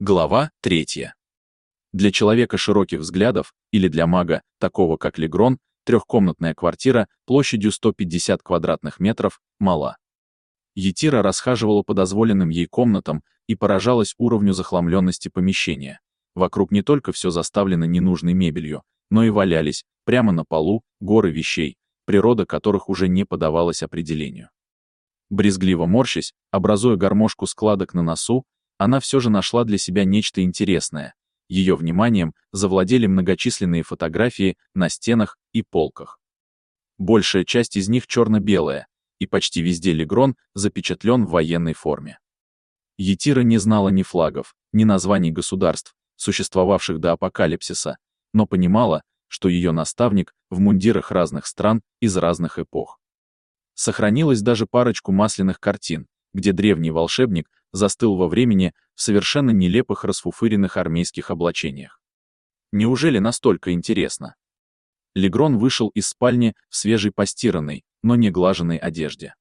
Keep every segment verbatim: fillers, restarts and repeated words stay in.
Глава третья. Для человека широких взглядов, или для мага, такого как Легрон, трехкомнатная квартира площадью сто пятьдесят квадратных метров мала. Етира расхаживала по дозволенным ей комнатам и поражалась уровню захламленности помещения. Вокруг не только все заставлено ненужной мебелью, но и валялись, прямо на полу, горы вещей, природа которых уже не поддавалась определению. Брезгливо морщась, образуя гармошку складок на носу, она все же нашла для себя нечто интересное. Ее вниманием завладели многочисленные фотографии на стенах и полках. Большая часть из них черно-белая, и почти везде Легрон запечатлен в военной форме. Етира не знала ни флагов, ни названий государств, существовавших до апокалипсиса, но понимала, что ее наставник в мундирах разных стран из разных эпох. Сохранилась даже парочку масляных картин, где древний волшебник застыл во времени в совершенно нелепых расфуфыренных армейских облачениях. Неужели настолько интересно? Легрон вышел из спальни в свежей постиранной, но не глаженной одежде.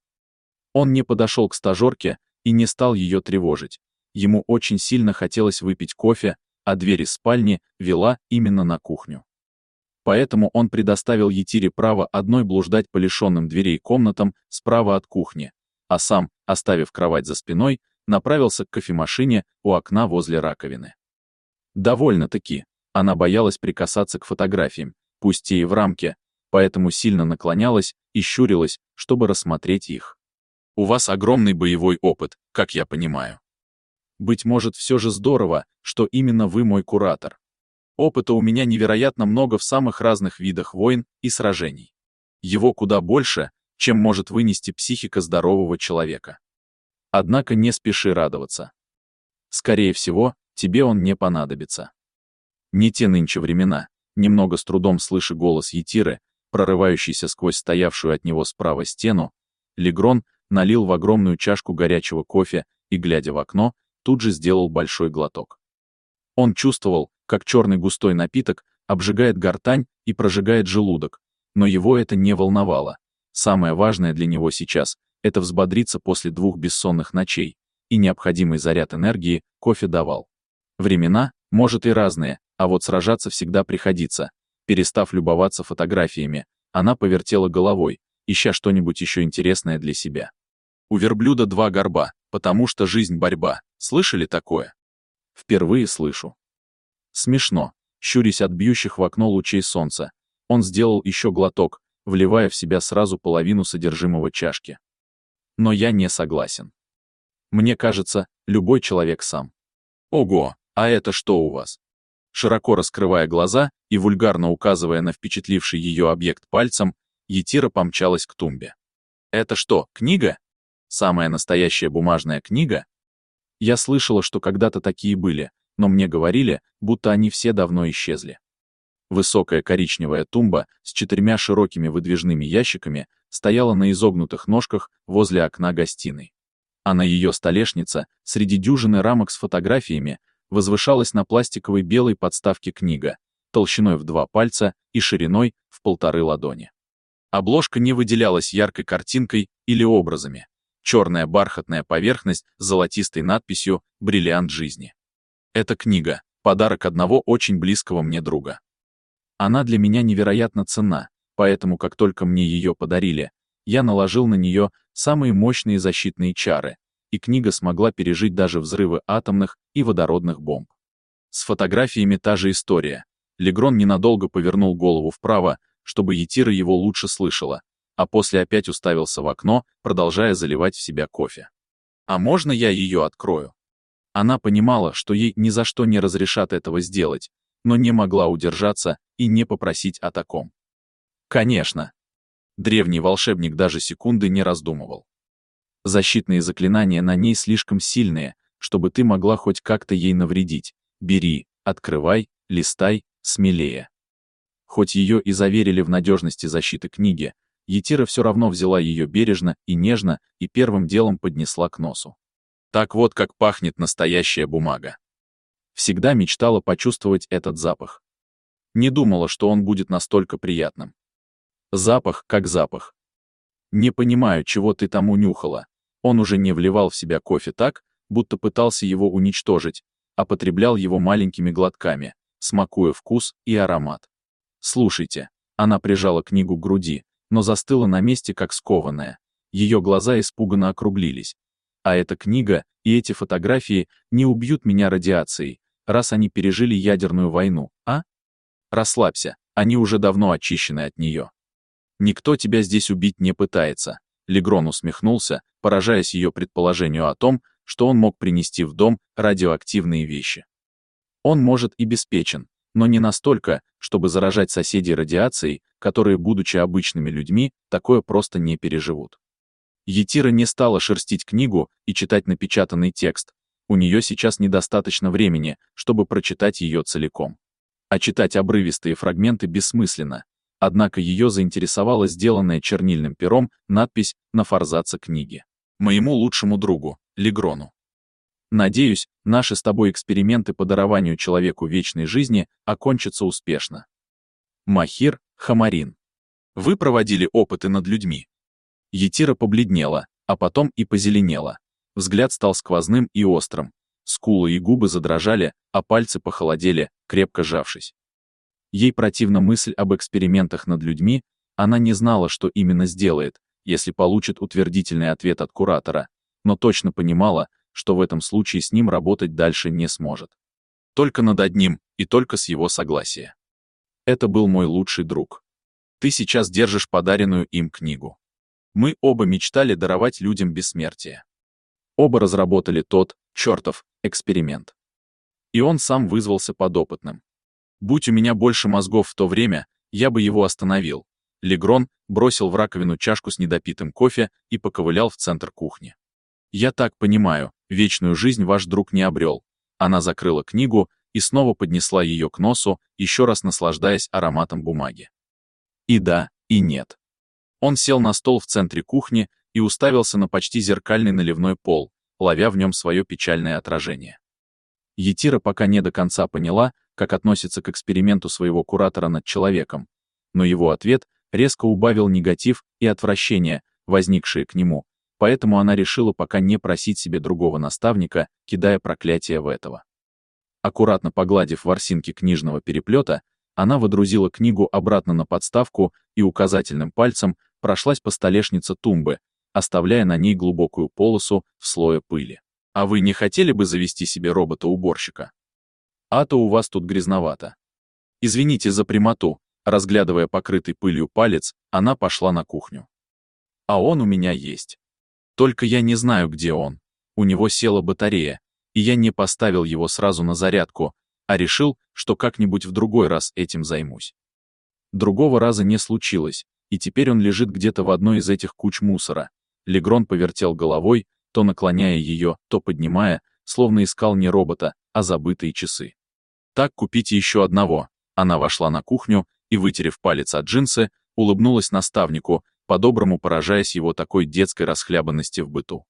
Он не подошел к стажерке и не стал ее тревожить. Ему очень сильно хотелось выпить кофе, а дверь из спальни вела именно на кухню. Поэтому он предоставил Етире право одной блуждать по лишенным дверей комнатам справа от кухни, а сам, оставив кровать за спиной, направился к кофемашине у окна возле раковины. Довольно-таки, она боялась прикасаться к фотографиям, пусть и в рамке, поэтому сильно наклонялась и щурилась, чтобы рассмотреть их. «У вас огромный боевой опыт, как я понимаю. Быть может, все же здорово, что именно вы мой куратор. Опыта у меня невероятно много в самых разных видах войн и сражений. Его куда больше, чем может вынести психика здорового человека. Однако не спеши радоваться. Скорее всего, тебе он не понадобится. Не те нынче времена», немного с трудом слыша голос Етиры, прорывающийся сквозь стоявшую от него справа стену, Легрон налил в огромную чашку горячего кофе и, глядя в окно, тут же сделал большой глоток. Он чувствовал, как черный густой напиток обжигает гортань и прожигает желудок, но его это не волновало. Самое важное для него сейчас — это взбодриться после двух бессонных ночей, и необходимый заряд энергии кофе давал. Времена, может, и разные, а вот сражаться всегда приходится. Перестав любоваться фотографиями, она повертела головой, ища что-нибудь еще интересное для себя. У верблюда два горба, потому что жизнь — борьба. Слышали такое? Впервые слышу. Смешно, щурясь от бьющих в окно лучей солнца, он сделал еще глоток, вливая в себя сразу половину содержимого чашки. Но я не согласен. Мне кажется, любой человек сам. Ого, а это что у вас? Широко раскрывая глаза и вульгарно указывая на впечатливший ее объект пальцем, Етира помчалась к тумбе. Это что, книга? Самая настоящая бумажная книга? Я слышала, что когда-то такие были, но мне говорили, будто они все давно исчезли. Высокая коричневая тумба с четырьмя широкими выдвижными ящиками стояла на изогнутых ножках возле окна гостиной. А на ее столешнице, среди дюжины рамок с фотографиями, возвышалась на пластиковой белой подставке книга, толщиной в два пальца и шириной в полторы ладони. Обложка не выделялась яркой картинкой или образами. Черная бархатная поверхность с золотистой надписью «Бриллиант жизни». Эта книга — подарок одного очень близкого мне друга. Она для меня невероятно ценна, поэтому как только мне ее подарили, я наложил на нее самые мощные защитные чары, и книга смогла пережить даже взрывы атомных и водородных бомб. С фотографиями та же история. Легрон ненадолго повернул голову вправо, чтобы Етира его лучше слышала, а после опять уставился в окно, продолжая заливать в себя кофе. «А можно я ее открою?» Она понимала, что ей ни за что не разрешат этого сделать, но не могла удержаться и не попросить о таком. Конечно. Древний волшебник даже секунды не раздумывал. Защитные заклинания на ней слишком сильные, чтобы ты могла хоть как-то ей навредить. Бери, открывай, листай, смелее. Хоть ее и заверили в надежности защиты книги, Етира все равно взяла ее бережно и нежно и первым делом поднесла к носу. Так вот как пахнет настоящая бумага. Всегда мечтала почувствовать этот запах. Не думала, что он будет настолько приятным. Запах как запах. Не понимаю, чего ты там унюхала. Он уже не вливал в себя кофе так, будто пытался его уничтожить, а потреблял его маленькими глотками, смакуя вкус и аромат. «Слушайте». Она прижала книгу к груди, но застыла на месте, как скованная. Ее глаза испуганно округлились. «А эта книга и эти фотографии не убьют меня радиацией, раз они пережили ядерную войну, а? Расслабься, они уже давно очищены от нее. Никто тебя здесь убить не пытается». Легрон усмехнулся, поражаясь ее предположению о том, что он мог принести в дом радиоактивные вещи. Он может и беспечен, но не настолько, чтобы заражать соседей радиацией, которые, будучи обычными людьми, такое просто не переживут. Етира не стала шерстить книгу и читать напечатанный текст. У нее сейчас недостаточно времени, чтобы прочитать ее целиком. А читать обрывистые фрагменты бессмысленно. Однако ее заинтересовала сделанная чернильным пером надпись на форзаце книги. «Моему лучшему другу, Легрону. Надеюсь, наши с тобой эксперименты по дарованию человеку вечной жизни окончатся успешно. Махир Хамарин. Вы проводили опыты над людьми». Етира побледнела, а потом и позеленела. Взгляд стал сквозным и острым. Скулы и губы задрожали, а пальцы похолодели, крепко сжавшись. Ей противна мысль об экспериментах над людьми, она не знала, что именно сделает, если получит утвердительный ответ от куратора, но точно понимала, что в этом случае с ним работать дальше не сможет. Только над одним, и только с его согласия. Это был мой лучший друг. Ты сейчас держишь подаренную им книгу. Мы оба мечтали даровать людям бессмертие. Оба разработали тот, чертов, эксперимент. И он сам вызвался подопытным. Будь у меня больше мозгов в то время, я бы его остановил. Легрон бросил в раковину чашку с недопитым кофе и поковылял в центр кухни. «Я так понимаю, вечную жизнь ваш друг не обрел». Она закрыла книгу и снова поднесла ее к носу, еще раз наслаждаясь ароматом бумаги. И да, и нет. Он сел на стол в центре кухни и уставился на почти зеркальный наливной пол, ловя в нем свое печальное отражение. Етира пока не до конца поняла, как относится к эксперименту своего куратора над человеком, но его ответ резко убавил негатив и отвращение, возникшие к нему, поэтому она решила пока не просить себе другого наставника, кидая проклятие в этого. Аккуратно погладив ворсинки книжного переплета, она водрузила книгу обратно на подставку и указательным пальцем прошлась по столешнице тумбы, оставляя на ней глубокую полосу в слое пыли. «А вы не хотели бы завести себе робота-уборщика? А то у вас тут грязновато». Извините за прямоту, разглядывая покрытый пылью палец, она пошла на кухню. «А он у меня есть. Только я не знаю, где он. У него села батарея, и я не поставил его сразу на зарядку, а решил, что как-нибудь в другой раз этим займусь». Другого раза не случилось, и теперь он лежит где-то в одной из этих куч мусора. Легрон повертел головой, то наклоняя ее, то поднимая, словно искал не робота, а забытые часы. «Так, купите еще одного». Она вошла на кухню и, вытерев палец от джинсы, улыбнулась наставнику, по-доброму поражаясь его такой детской расхлябанности в быту.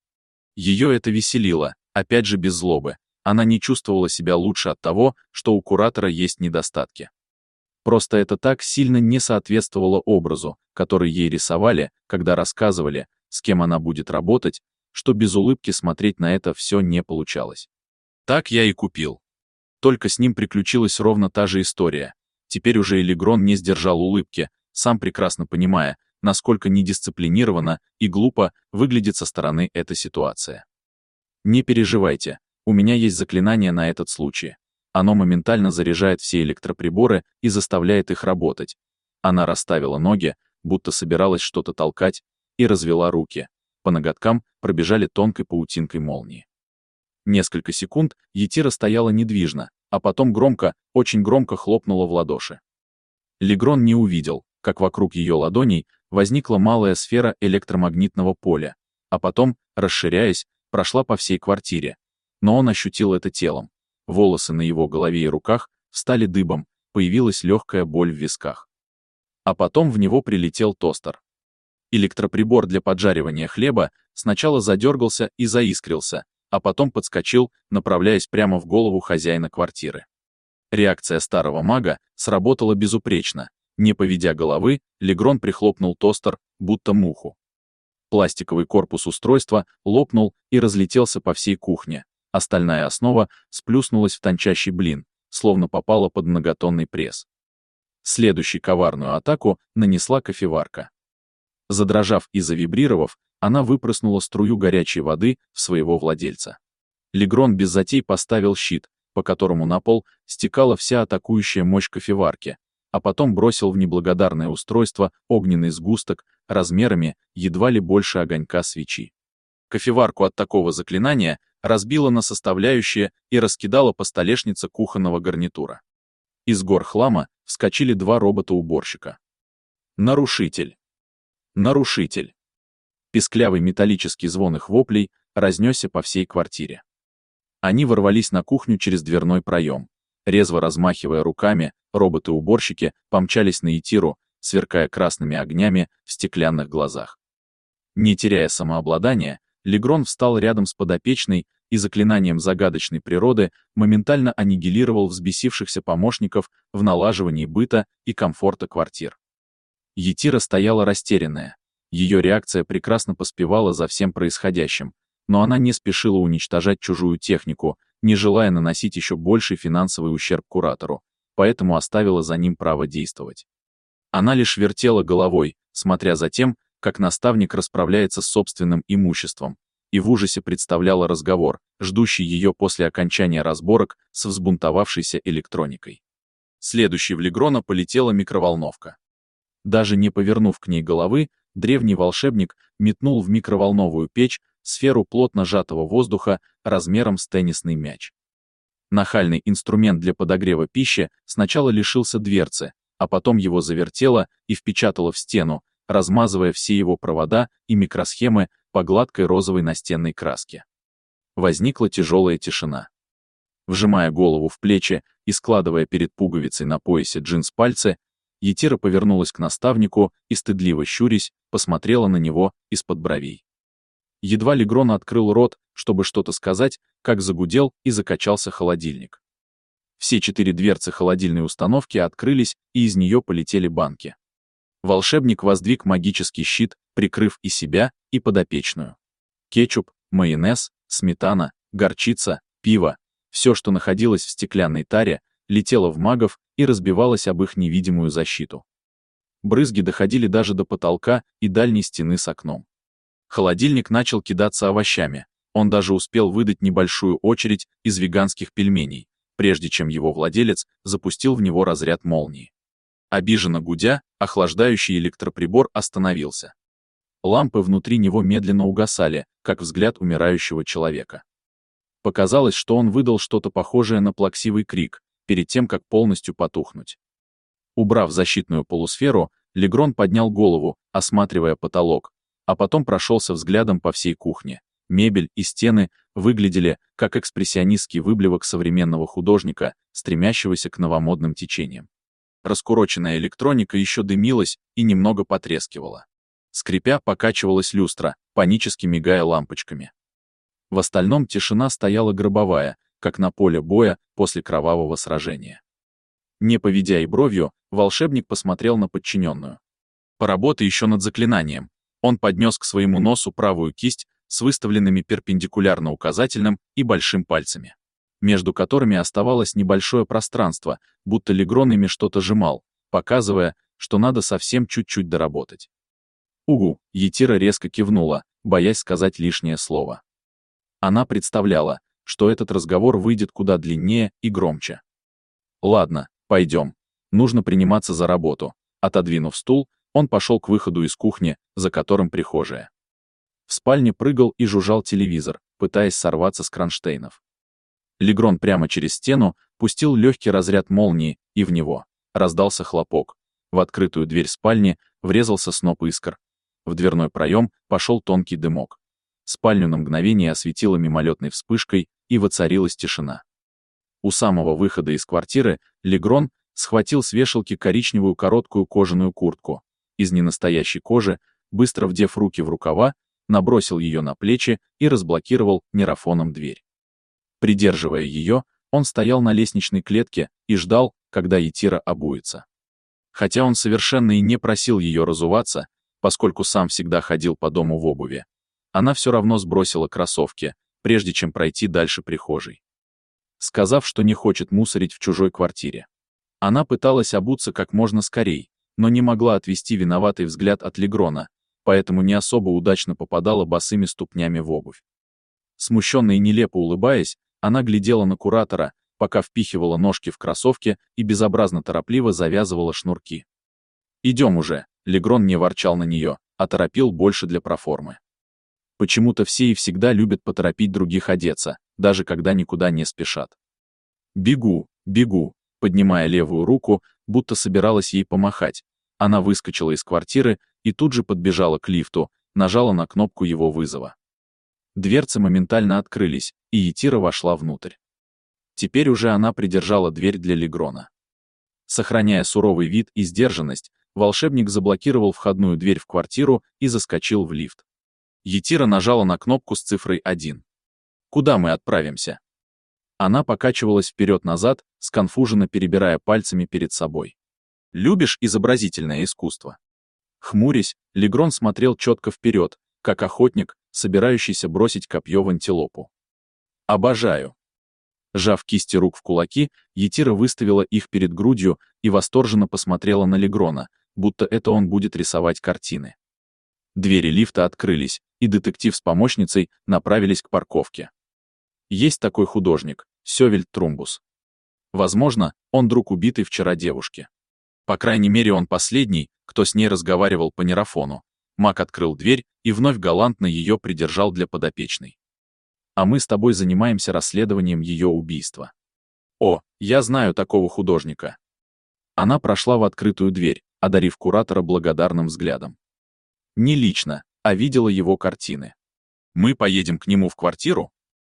Ее это веселило, опять же без злобы. Она не чувствовала себя лучше от того, что у куратора есть недостатки. Просто это так сильно не соответствовало образу, который ей рисовали, когда рассказывали, с кем она будет работать, что без улыбки смотреть на это все не получалось. Так я и купил. Только с ним приключилась ровно та же история. Теперь уже и Легрон не сдержал улыбки, сам прекрасно понимая, насколько недисциплинированно и глупо выглядит со стороны эта ситуация. «Не переживайте, у меня есть заклинание на этот случай. Оно моментально заряжает все электроприборы и заставляет их работать». Она расставила ноги, будто собиралась что-то толкать, и развела руки. По ноготкам пробежали тонкой паутинкой молнии. Несколько секунд Етира стояла недвижно, а потом громко, очень громко хлопнула в ладоши. Легрон не увидел, как вокруг ее ладоней возникла малая сфера электромагнитного поля, а потом, расширяясь, прошла по всей квартире. Но он ощутил это телом. Волосы на его голове и руках встали дыбом, появилась легкая боль в висках. А потом в него прилетел тостер. Электроприбор для поджаривания хлеба сначала задергался и заискрился, а потом подскочил, направляясь прямо в голову хозяина квартиры. Реакция старого мага сработала безупречно. Не поведя головы, Легрон прихлопнул тостер, будто муху. Пластиковый корпус устройства лопнул и разлетелся по всей кухне. Остальная основа сплюснулась в тончайший блин, словно попала под многотонный пресс. Следующей коварную атаку нанесла кофеварка. Задрожав и завибрировав, она выпрыснула струю горячей воды в своего владельца. Легрон без затей поставил щит, по которому на пол стекала вся атакующая мощь кофеварки, а потом бросил в неблагодарное устройство огненный сгусток размерами едва ли больше огонька свечи. Кофеварку от такого заклинания разбило на составляющие и раскидало по столешнице кухонного гарнитура. Из гор хлама вскочили два робота-уборщика. Нарушитель. Нарушитель. Писклявый металлический звон их воплей разнесся по всей квартире. Они ворвались на кухню через дверной проем. Резво размахивая руками, роботы-уборщики помчались на Етиру, сверкая красными огнями в стеклянных глазах. Не теряя самообладания, Легрон встал рядом с подопечной и заклинанием загадочной природы моментально аннигилировал взбесившихся помощников в налаживании быта и комфорта квартир. Етира стояла растерянная. Ее реакция прекрасно поспевала за всем происходящим, но она не спешила уничтожать чужую технику, не желая наносить еще больший финансовый ущерб куратору, поэтому оставила за ним право действовать. Она лишь вертела головой, смотря за тем, как наставник расправляется с собственным имуществом, и в ужасе представляла разговор, ждущий ее после окончания разборок с взбунтовавшейся электроникой. Следующей в Легрона полетела микроволновка. Даже не повернув к ней головы, древний волшебник метнул в микроволновую печь сферу плотно сжатого воздуха размером с теннисный мяч. Нахальный инструмент для подогрева пищи сначала лишился дверцы, а потом его завертело и впечатало в стену, размазывая все его провода и микросхемы по гладкой розовой настенной краске. Возникла тяжелая тишина. Вжимая голову в плечи и складывая перед пуговицей на поясе джинс пальцы, Етира повернулась к наставнику и, стыдливо щурясь, посмотрела на него из-под бровей. Едва Легрон открыл рот, чтобы что-то сказать, как загудел и закачался холодильник. Все четыре дверцы холодильной установки открылись, и из нее полетели банки. Волшебник воздвиг магический щит, прикрыв и себя, и подопечную. Кетчуп, майонез, сметана, горчица, пиво — все, что находилось в стеклянной таре, летело в магов и разбивалось об их невидимую защиту. Брызги доходили даже до потолка и дальней стены с окном. Холодильник начал кидаться овощами, он даже успел выдать небольшую очередь из веганских пельменей, прежде чем его владелец запустил в него разряд молнии. Обиженно гудя, охлаждающий электроприбор остановился. Лампы внутри него медленно угасали, как взгляд умирающего человека. Показалось, что он выдал что-то похожее на плаксивый крик, перед тем, как полностью потухнуть. Убрав защитную полусферу, Легрон поднял голову, осматривая потолок, а потом прошелся взглядом по всей кухне. Мебель и стены выглядели как экспрессионистский выблевок современного художника, стремящегося к новомодным течениям. Раскуроченная электроника еще дымилась и немного потрескивала. Скрипя, покачивалась люстра, панически мигая лампочками. В остальном тишина стояла гробовая, как на поле боя после кровавого сражения. Не поведя и бровью, волшебник посмотрел на подчиненную. Поработай еще над заклинанием. Он поднес к своему носу правую кисть с выставленными перпендикулярно указательным и большим пальцами, между которыми оставалось небольшое пространство, будто Легрон ими что-то сжимал, показывая, что надо совсем чуть-чуть доработать. «Угу», — Етира резко кивнула, боясь сказать лишнее слово. Она представляла, что этот разговор выйдет куда длиннее и громче. «Ладно, пойдем. Нужно приниматься за работу». Отодвинув стул, он пошел к выходу из кухни, за которым прихожая. В спальне прыгал и жужжал телевизор, пытаясь сорваться с кронштейнов. Легрон прямо через стену пустил легкий разряд молнии, и в него раздался хлопок. В открытую дверь спальни врезался сноп искр. В дверной проем пошел тонкий дымок. Спальню на мгновение осветило мимолетной вспышкой, и воцарилась тишина. У самого выхода из квартиры Легрон схватил с вешалки коричневую короткую кожаную куртку из ненастоящей кожи, быстро вдев руки в рукава, набросил ее на плечи и разблокировал нейрофоном дверь. Придерживая ее, он стоял на лестничной клетке и ждал, когда Етира обуется. Хотя он совершенно и не просил ее разуваться, поскольку сам всегда ходил по дому в обуви, она все равно сбросила кроссовки, прежде чем пройти дальше прихожей. Сказав, что не хочет мусорить в чужой квартире. Она пыталась обуться как можно скорей, но не могла отвести виноватый взгляд от Легрона, поэтому не особо удачно попадала босыми ступнями в обувь. Смущенно и нелепо улыбаясь, она глядела на куратора, пока впихивала ножки в кроссовки и безобразно торопливо завязывала шнурки. «Идем уже», — Легрон не ворчал на нее, а торопил больше для проформы. Почему-то все и всегда любят поторопить других одеться, даже когда никуда не спешат. «Бегу, бегу», поднимая левую руку, будто собиралась ей помахать. Она выскочила из квартиры и тут же подбежала к лифту, нажала на кнопку его вызова. Дверцы моментально открылись, и Етира вошла внутрь. Теперь уже она придержала дверь для Легрона. Сохраняя суровый вид и сдержанность, волшебник заблокировал входную дверь в квартиру и заскочил в лифт. Етира нажала на кнопку с цифрой один. «Куда мы отправимся?» Она покачивалась вперед-назад, сконфуженно перебирая пальцами перед собой. «Любишь изобразительное искусство?» Хмурясь, Легрон смотрел четко вперед, как охотник, собирающийся бросить копье в антилопу. «Обожаю!» Сжав кисти рук в кулаки, Етира выставила их перед грудью и восторженно посмотрела на Легрона, будто это он будет рисовать картины. Двери лифта открылись, и детектив с помощницей направились к парковке. Есть такой художник, Сёвельд Трумбус. Возможно, он друг убитой вчера девушки. По крайней мере, он последний, кто с ней разговаривал по нейрофону. Мак открыл дверь и вновь галантно ее придержал для подопечной. «А мы с тобой занимаемся расследованием ее убийства». «О, я знаю такого художника». Она прошла в открытую дверь, одарив куратора благодарным взглядом. Не лично, а видела его картины. «Мы поедем к нему в квартиру?»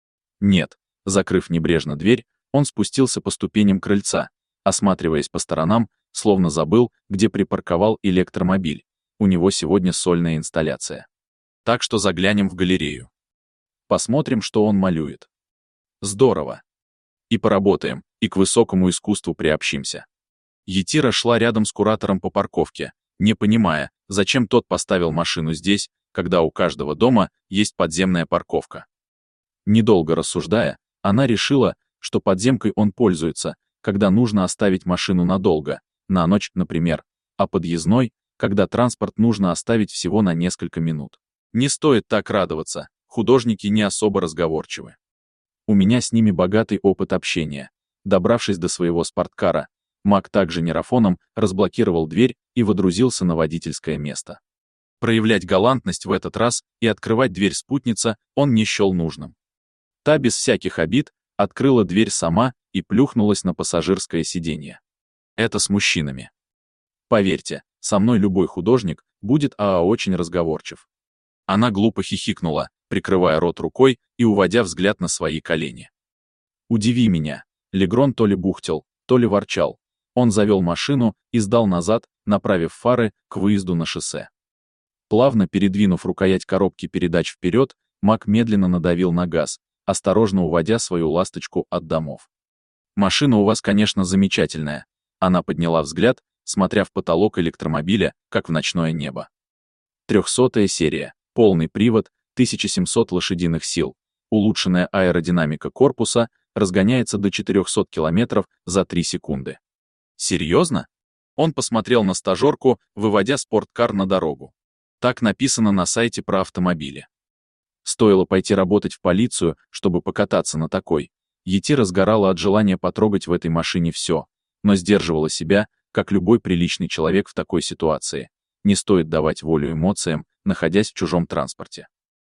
Нет. Закрыв небрежно дверь, он спустился по ступеням крыльца, осматриваясь по сторонам, словно забыл, где припарковал электромобиль. У него сегодня сольная инсталляция. Так что заглянем в галерею. Посмотрим, что он малюет. Здорово. И поработаем, и к высокому искусству приобщимся. Етира шла рядом с куратором по парковке, не понимая, зачем тот поставил машину здесь, когда у каждого дома есть подземная парковка. Недолго рассуждая, она решила, что подземкой он пользуется, когда нужно оставить машину надолго, на ночь, например, а подъездной, когда транспорт нужно оставить всего на несколько минут. Не стоит так радоваться, художники не особо разговорчивы. У меня с ними богатый опыт общения. Добравшись до своего спорткара, Мак также нейрофоном разблокировал дверь и водрузился на водительское место. Проявлять галантность в этот раз и открывать дверь спутница он не счел нужным. Та без всяких обид открыла дверь сама и плюхнулась на пассажирское сиденье. Это с мужчинами. Поверьте, со мной любой художник будет а очень разговорчив. Она глупо хихикнула, прикрывая рот рукой и уводя взгляд на свои колени. «Удиви меня». Легрон то ли бухтел, то ли ворчал. Он завел машину и сдал назад, направив фары к выезду на шоссе. Плавно передвинув рукоять коробки передач вперед, Мак медленно надавил на газ, осторожно уводя свою ласточку от домов. «Машина у вас, конечно, замечательная». Она подняла взгляд, смотря в потолок электромобиля, как в ночное небо. Трехсотая серия, полный привод, тысяча семьсот лошадиных сил, улучшенная аэродинамика корпуса, разгоняется до четырехсот километров за три секунды. Серьезно? Он посмотрел на стажерку, выводя спорткар на дорогу. Так написано на сайте про автомобили. Стоило пойти работать в полицию, чтобы покататься на такой. Етира сгорала от желания потрогать в этой машине все, но сдерживала себя, как любой приличный человек в такой ситуации. Не стоит давать волю эмоциям, находясь в чужом транспорте.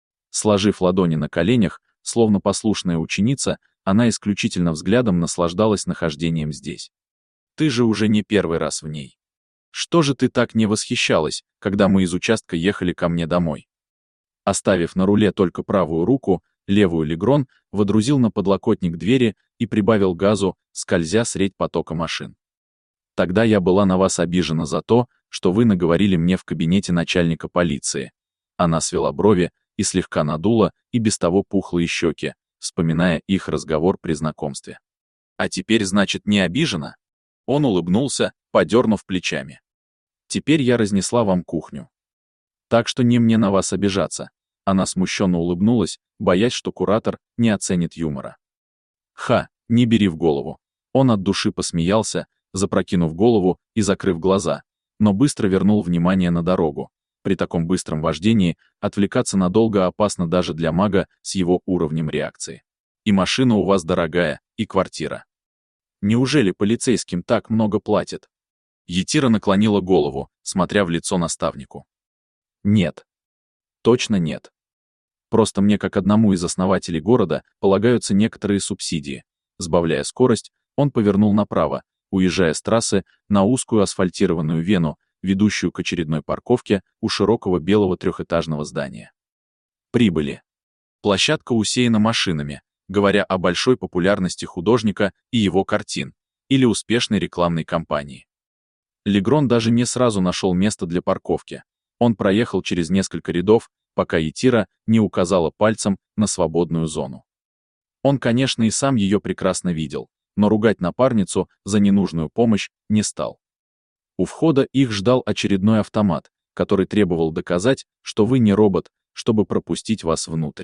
Сложив ладони на коленях, словно послушная ученица, она исключительно взглядом наслаждалась нахождением здесь. Ты же уже не первый раз в ней. Что же ты так не восхищалась, когда мы из участка ехали ко мне домой? Оставив на руле только правую руку, левую Легрон водрузил на подлокотник двери и прибавил газу, скользя средь потока машин. Тогда я была на вас обижена за то, что вы наговорили мне в кабинете начальника полиции. Она свела брови и слегка надула и без того пухлые щеки, вспоминая их разговор при знакомстве. А теперь, значит, не обижена? Он улыбнулся, подернув плечами. Теперь я разнесла вам кухню. Так что не мне на вас обижаться. Она смущенно улыбнулась, боясь, что куратор не оценит юмора. «Ха, не бери в голову». Он от души посмеялся, запрокинув голову и закрыв глаза, но быстро вернул внимание на дорогу. При таком быстром вождении отвлекаться надолго опасно даже для мага с его уровнем реакции. И машина у вас дорогая, и квартира. Неужели полицейским так много платят? Етира наклонила голову, смотря в лицо наставнику. Нет. Точно нет. Просто мне, как одному из основателей города, полагаются некоторые субсидии. Сбавляя скорость, он повернул направо, уезжая с трассы на узкую асфальтированную вену, ведущую к очередной парковке у широкого белого трехэтажного здания. Прибыли. Площадка усеяна машинами, говоря о большой популярности художника и его картин, или успешной рекламной кампании. Легрон даже не сразу нашел место для парковки. Он проехал через несколько рядов, пока Етира не указала пальцем на свободную зону. Он, конечно, и сам ее прекрасно видел, но ругать напарницу за ненужную помощь не стал. У входа их ждал очередной автомат, который требовал доказать, что вы не робот, чтобы пропустить вас внутрь.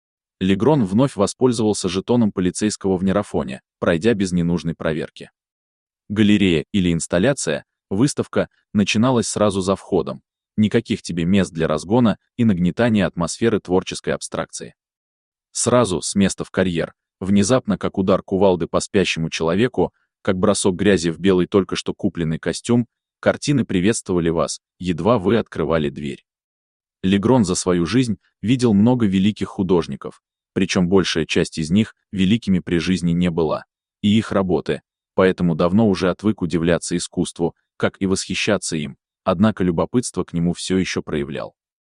Легрон вновь воспользовался жетоном полицейского в нейрофоне, пройдя без ненужной проверки. Галерея или инсталляция, выставка, начиналась сразу за входом. Никаких тебе мест для разгона и нагнетания атмосферы творческой абстракции. Сразу, с места в карьер, внезапно, как удар кувалды по спящему человеку, как бросок грязи в белый только что купленный костюм, картины приветствовали вас, едва вы открывали дверь. Легрон за свою жизнь видел много великих художников, причем большая часть из них великими при жизни не была, и их работы, поэтому давно уже отвык удивляться искусству, как и восхищаться им, однако любопытство к нему все еще проявлял.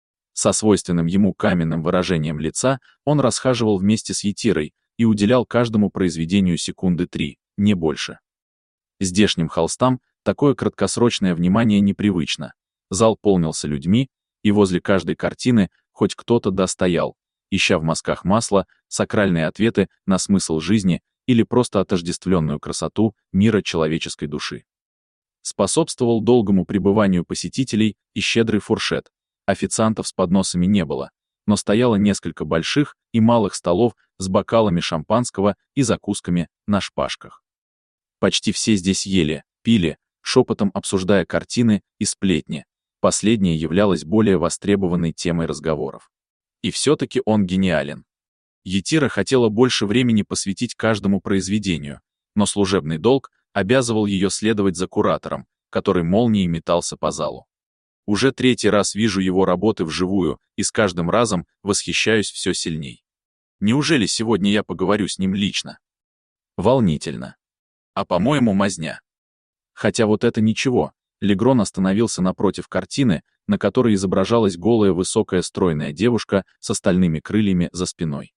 Со свойственным ему каменным выражением лица он расхаживал вместе с Етирой и уделял каждому произведению секунды три, не больше. Здешним холстам такое краткосрочное внимание непривычно. Зал полнился людьми, и возле каждой картины хоть кто-то достоял, ища в мазках масла сакральные ответы на смысл жизни или просто отождествленную красоту мира человеческой души. Способствовал долгому пребыванию посетителей и щедрый фуршет. Официантов с подносами не было, но стояло несколько больших и малых столов с бокалами шампанского и закусками на шпажках. Почти все здесь ели, пили, шепотом обсуждая картины и сплетни. Последнее являлось более востребованной темой разговоров. И все-таки он гениален. Етира хотела больше времени посвятить каждому произведению, но служебный долг обязывал ее следовать за куратором, который молнией метался по залу. Уже третий раз вижу его работы вживую, и с каждым разом восхищаюсь все сильней. Неужели сегодня я поговорю с ним лично? Волнительно. А по-моему, мазня. Хотя вот это ничего. Легрон остановился напротив картины, на которой изображалась голая высокая стройная девушка с остальными крыльями за спиной.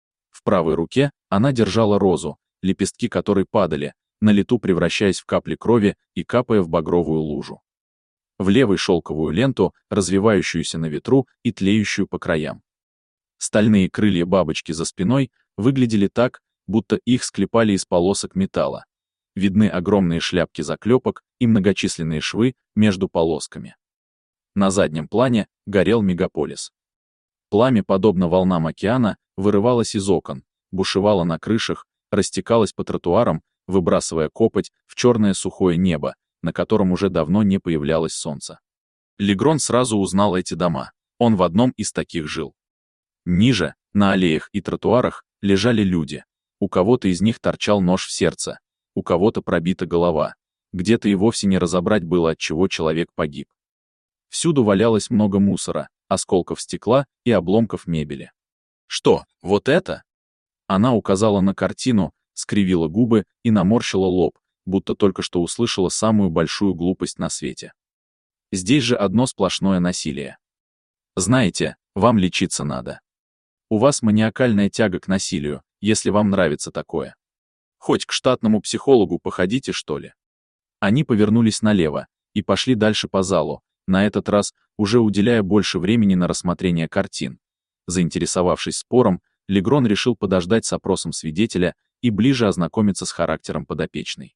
В правой руке она держала розу, лепестки которой падали, на лету превращаясь в капли крови и капая в багровую лужу. В левой шелковую ленту, развивающуюся на ветру и тлеющую по краям. Стальные крылья бабочки за спиной выглядели так, будто их склепали из полосок металла. Видны огромные шляпки заклепок и многочисленные швы между полосками. На заднем плане горел мегаполис. Пламя, подобно волнам океана, вырывалось из окон, бушевало на крышах, растекалось по тротуарам, выбрасывая копоть в черное сухое небо, на котором уже давно не появлялось солнце. Легрон сразу узнал эти дома, он в одном из таких жил. Ниже, на аллеях и тротуарах, лежали люди. У кого-то из них торчал нож в сердце, у кого-то пробита голова, где-то и вовсе не разобрать было, от чего человек погиб. Всюду валялось много мусора, осколков стекла и обломков мебели. «Что, вот это?» Она указала на картину, скривила губы и наморщила лоб, будто только что услышала самую большую глупость на свете. Здесь же одно сплошное насилие. Знаете, вам лечиться надо. У вас маниакальная тяга к насилию, если вам нравится такое. Хоть к штатному психологу походите, что ли. Они повернулись налево и пошли дальше по залу, на этот раз уже уделяя больше времени на рассмотрение картин. Заинтересовавшись спором, Легрон решил подождать с опросом свидетеля и ближе ознакомиться с характером подопечной.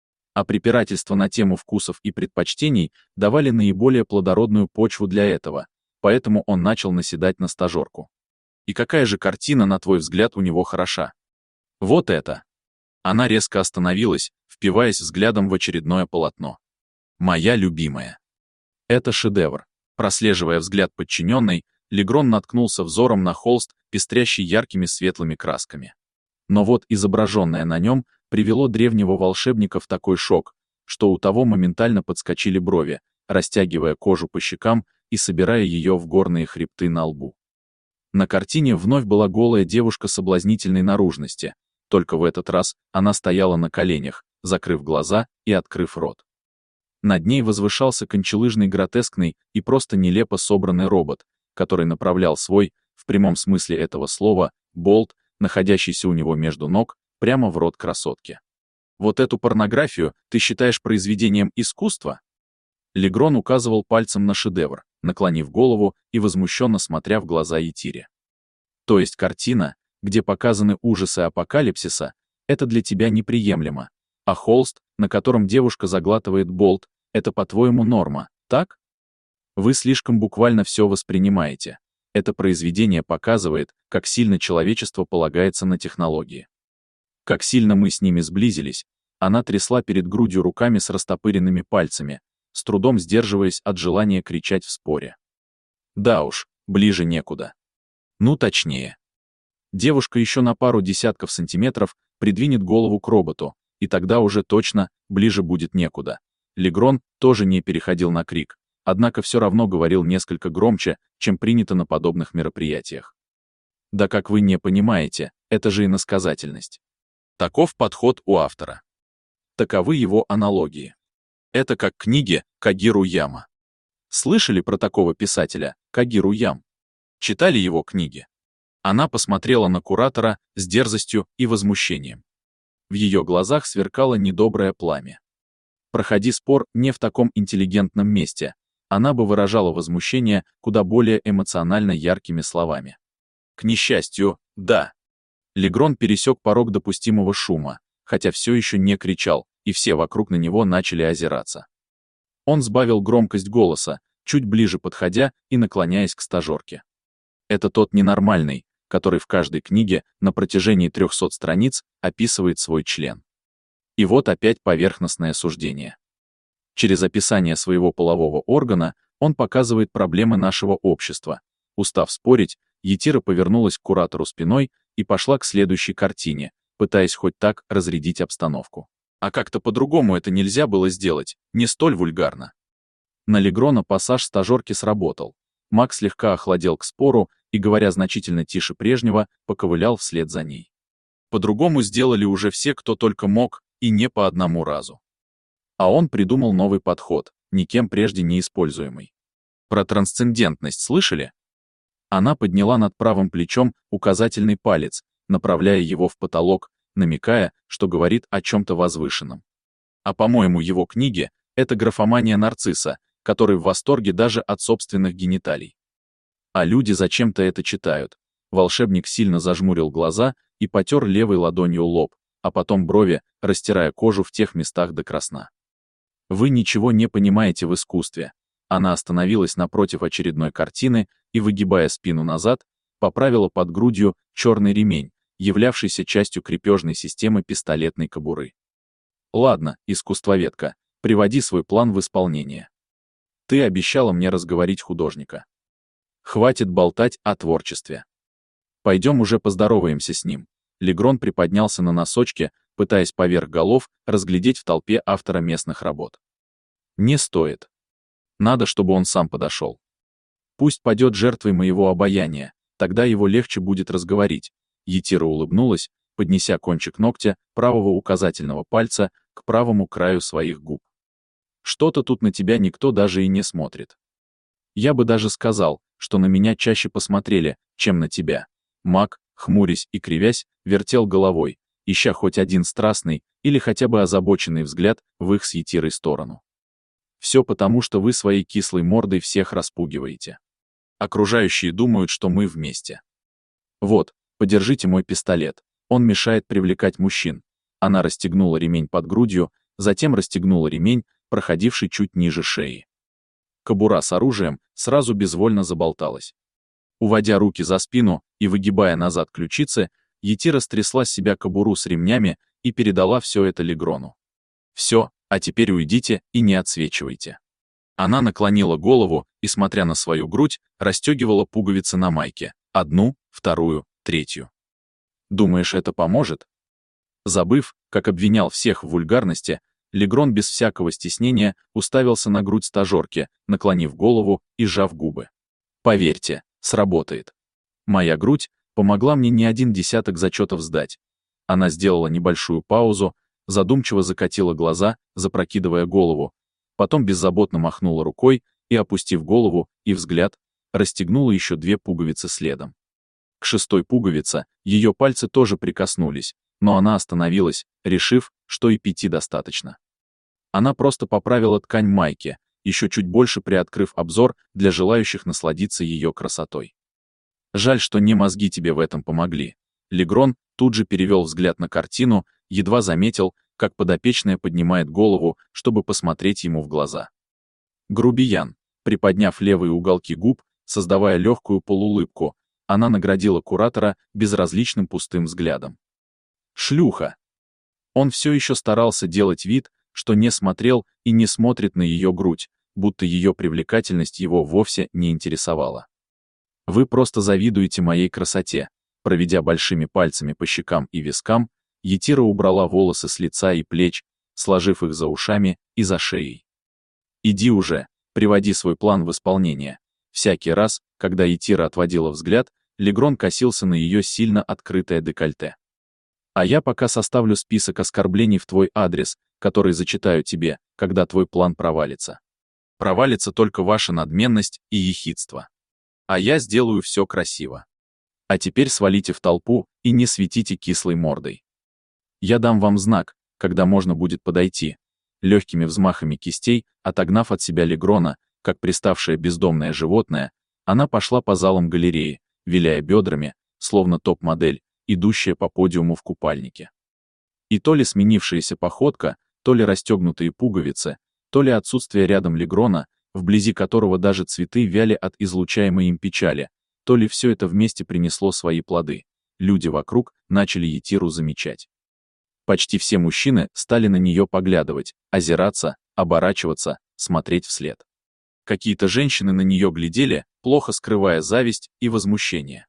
А препирательства на тему вкусов и предпочтений давали наиболее плодородную почву для этого. поэтому он начал наседать на стажерку. И какая же картина, на твой взгляд, у него хороша? Вот это. Она резко остановилась, впиваясь взглядом в очередное полотно. Моя любимая. Это шедевр. Прослеживая взгляд подчиненной, Легрон наткнулся взором на холст, пестрящий яркими светлыми красками. Но вот изображенное на нем привело древнего волшебника в такой шок, что у того моментально подскочили брови, растягивая кожу по щекам и собирая ее в горные хребты на лбу. На картине вновь была голая девушка соблазнительной наружности, только в этот раз она стояла на коленях, закрыв глаза и открыв рот. Над ней возвышался кончелыжный гротескный и просто нелепо собранный робот, который направлял свой, в прямом смысле этого слова, болт, находящийся у него между ног, прямо в рот красотки. Вот эту порнографию ты считаешь произведением искусства? Легрон указывал пальцем на шедевр, наклонив голову и возмущенно смотря в глаза Етире. То есть картина, где показаны ужасы апокалипсиса, это для тебя неприемлемо, а холст, на котором девушка заглатывает болт, это, по-твоему, норма, так? Вы слишком буквально все воспринимаете. Это произведение показывает, как сильно человечество полагается на технологии. Как сильно мы с ними сблизились. Она трясла перед грудью руками с растопыренными пальцами, с трудом сдерживаясь от желания кричать в споре. Да уж, ближе некуда. Ну точнее. Девушка еще на пару десятков сантиметров придвинет голову к роботу, и тогда уже точно ближе будет некуда. Легрон тоже не переходил на крик, однако все равно говорил несколько громче, чем принято на подобных мероприятиях. Да как вы не понимаете, это же иносказательность. Таков подход у автора. Таковы его аналогии. Это как книги Кагиру Яма. Слышали про такого писателя, Кагиру Ям? Читали его книги? Она посмотрела на куратора с дерзостью и возмущением. В ее глазах сверкало недоброе пламя. Проходи спор не в таком интеллигентном месте, она бы выражала возмущение куда более эмоционально яркими словами. К несчастью, да. Легрон пересек порог допустимого шума, хотя все еще не кричал, и все вокруг на него начали озираться. Он сбавил громкость голоса, чуть ближе подходя и наклоняясь к стажерке. Это тот ненормальный, который в каждой книге на протяжении трехсот страниц описывает свой член. И вот опять поверхностное суждение. Через описание своего полового органа он показывает проблемы нашего общества. Устав спорить, Етира повернулась к куратору спиной и пошла к следующей картине, пытаясь хоть так разрядить обстановку. А как-то по-другому это нельзя было сделать, не столь вульгарно. На Легрона пассаж стажерки сработал. Маг слегка охладел к спору и, говоря значительно тише прежнего, поковылял вслед за ней. По-другому сделали уже все, кто только мог, и не по одному разу. А он придумал новый подход, никем прежде не используемый. Про трансцендентность слышали? Она подняла над правым плечом указательный палец, направляя его в потолок, намекая, что говорит о чем-то возвышенном. А по-моему, его книги — это графомания нарцисса, который в восторге даже от собственных гениталий. А люди зачем-то это читают. Волшебник сильно зажмурил глаза и потер левой ладонью лоб, а потом брови, растирая кожу в тех местах до красна. Вы ничего не понимаете в искусстве. Она остановилась напротив очередной картины и, выгибая спину назад, поправила под грудью черный ремень, являвшийся частью крепежной системы пистолетной кобуры. Ладно, искусствоведка, приводи свой план в исполнение. Ты обещала мне разговорить художника. Хватит болтать о творчестве. Пойдем уже поздороваемся с ним. Легрон приподнялся на носочки, пытаясь поверх голов разглядеть в толпе автора местных работ. Не стоит. Надо, чтобы он сам подошел. Пусть падет жертвой моего обаяния, тогда его легче будет разговорить. Етира улыбнулась, поднеся кончик ногтя правого указательного пальца к правому краю своих губ. Что-то тут на тебя никто даже и не смотрит. Я бы даже сказал, что на меня чаще посмотрели, чем на тебя. Маг, хмурясь и кривясь, вертел головой, ища хоть один страстный или хотя бы озабоченный взгляд в их с Етирой сторону. Все потому, что вы своей кислой мордой всех распугиваете. Окружающие думают, что мы вместе. Вот, подержите мой пистолет, он мешает привлекать мужчин. Она расстегнула ремень под грудью, затем расстегнула ремень, проходивший чуть ниже шеи. кобура с оружием сразу безвольно заболталась. Уводя руки за спину и выгибая назад ключицы, Етира стрясла с себя кобуру с ремнями и передала все это Легрону. «Все, а теперь уйдите и не отсвечивайте». Она наклонила голову и, смотря на свою грудь, расстегивала пуговицы на майке. Одну, вторую, третью. «Думаешь, это поможет?» Забыв, как обвинял всех в вульгарности, Легрон без всякого стеснения уставился на грудь стажерки, наклонив голову и сжав губы. «Поверьте, сработает. Моя грудь помогла мне не один десяток зачетов сдать». Она сделала небольшую паузу, задумчиво закатила глаза, запрокидывая голову, потом беззаботно махнула рукой и, опустив голову и взгляд, расстегнула еще две пуговицы следом. К шестой пуговице ее пальцы тоже прикоснулись, но она остановилась, решив, что и пяти достаточно. Она просто поправила ткань майки, еще чуть больше приоткрыв обзор для желающих насладиться ее красотой. «Жаль, что не мозги тебе в этом помогли». Легрон тут же перевел взгляд на картину, едва заметил, как подопечная поднимает голову, чтобы посмотреть ему в глаза. Грубиян, приподняв левые уголки губ, создавая легкую полуулыбку, она наградила куратора безразличным пустым взглядом. «Шлюха!» Он все еще старался делать вид, что не смотрел и не смотрит на ее грудь, будто ее привлекательность его вовсе не интересовала. «Вы просто завидуете моей красоте». Проведя большими пальцами по щекам и вискам, Етира убрала волосы с лица и плеч, сложив их за ушами и за шеей. «Иди уже, приводи свой план в исполнение». Всякий раз, когда Етира отводила взгляд, Легрон косился на ее сильно открытое декольте. «А я пока составлю список оскорблений в твой адрес, который зачитаю тебе, когда твой план провалится. Провалится только ваша надменность и ехидство. А я сделаю все красиво. А теперь свалите в толпу и не светите кислой мордой. Я дам вам знак, когда можно будет подойти». Легкими взмахами кистей, отогнав от себя Легрона, как приставшее бездомное животное, она пошла по залам галереи, виляя бедрами, словно топ-модель, идущая по подиуму в купальнике. И то ли сменившаяся походка, то ли расстегнутые пуговицы, то ли отсутствие рядом Легрона, вблизи которого даже цветы вяли от излучаемой им печали, то ли все это вместе принесло свои плоды. Люди вокруг начали Етиру замечать. Почти все мужчины стали на нее поглядывать, озираться, оборачиваться, смотреть вслед. Какие-то женщины на нее глядели, плохо скрывая зависть и возмущение.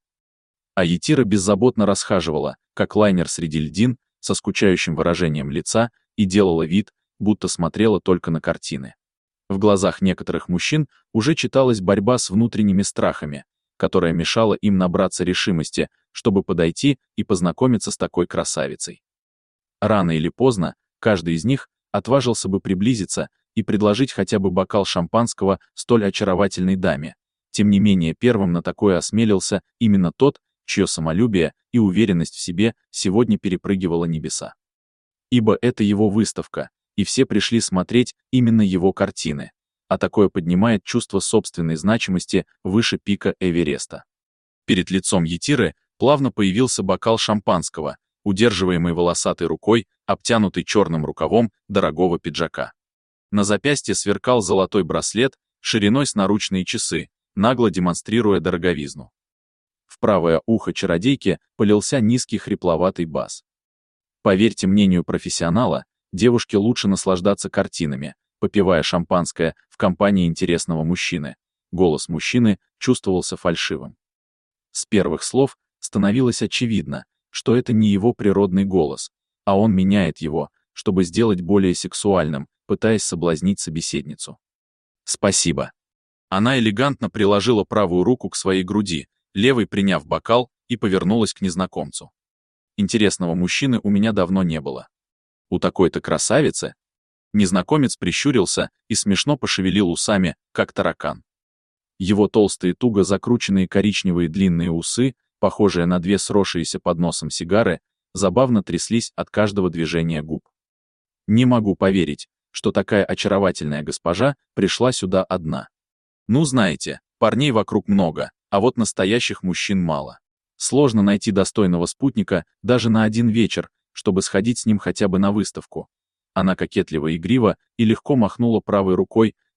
А Етира беззаботно расхаживала, как лайнер среди льдин, со скучающим выражением лица, и делала вид, будто смотрела только на картины. В глазах некоторых мужчин уже читалась борьба с внутренними страхами, которая мешала им набраться решимости, чтобы подойти и познакомиться с такой красавицей. Рано или поздно каждый из них отважился бы приблизиться и предложить хотя бы бокал шампанского столь очаровательной даме. Тем не менее, первым на такое осмелился именно тот, чье самолюбие и уверенность в себе сегодня перепрыгивало небеса. Ибо это его выставка, и все пришли смотреть именно его картины, а такое поднимает чувство собственной значимости выше пика Эвереста. Перед лицом Етиры плавно появился бокал шампанского, удерживаемый волосатой рукой, обтянутый черным рукавом дорогого пиджака. На запястье сверкал золотой браслет, шириной с наручные часы, нагло демонстрируя дороговизну. В правое ухо чародейки полился низкий хрипловатый бас. Поверьте мнению профессионала, девушке лучше наслаждаться картинами, попивая шампанское в компании интересного мужчины. Голос мужчины чувствовался фальшивым. С первых слов становилось очевидно, что это не его природный голос, а он меняет его, чтобы сделать более сексуальным, пытаясь соблазнить собеседницу. «Спасибо». Она элегантно приложила правую руку к своей груди, левой приняв бокал, и повернулась к незнакомцу. «Интересного мужчины у меня давно не было. У такой-то красавицы?» Незнакомец прищурился и смешно пошевелил усами, как таракан. Его толстые туго закрученные коричневые длинные усы, похожие на две сросшиеся под носом сигары, забавно тряслись от каждого движения губ. «Не могу поверить, что такая очаровательная госпожа пришла сюда одна. Ну, знаете, парней вокруг много, а вот настоящих мужчин мало. Сложно найти достойного спутника даже на один вечер, чтобы сходить с ним хотя бы на выставку». Она кокетливо игриво и легко махнула правой рукой,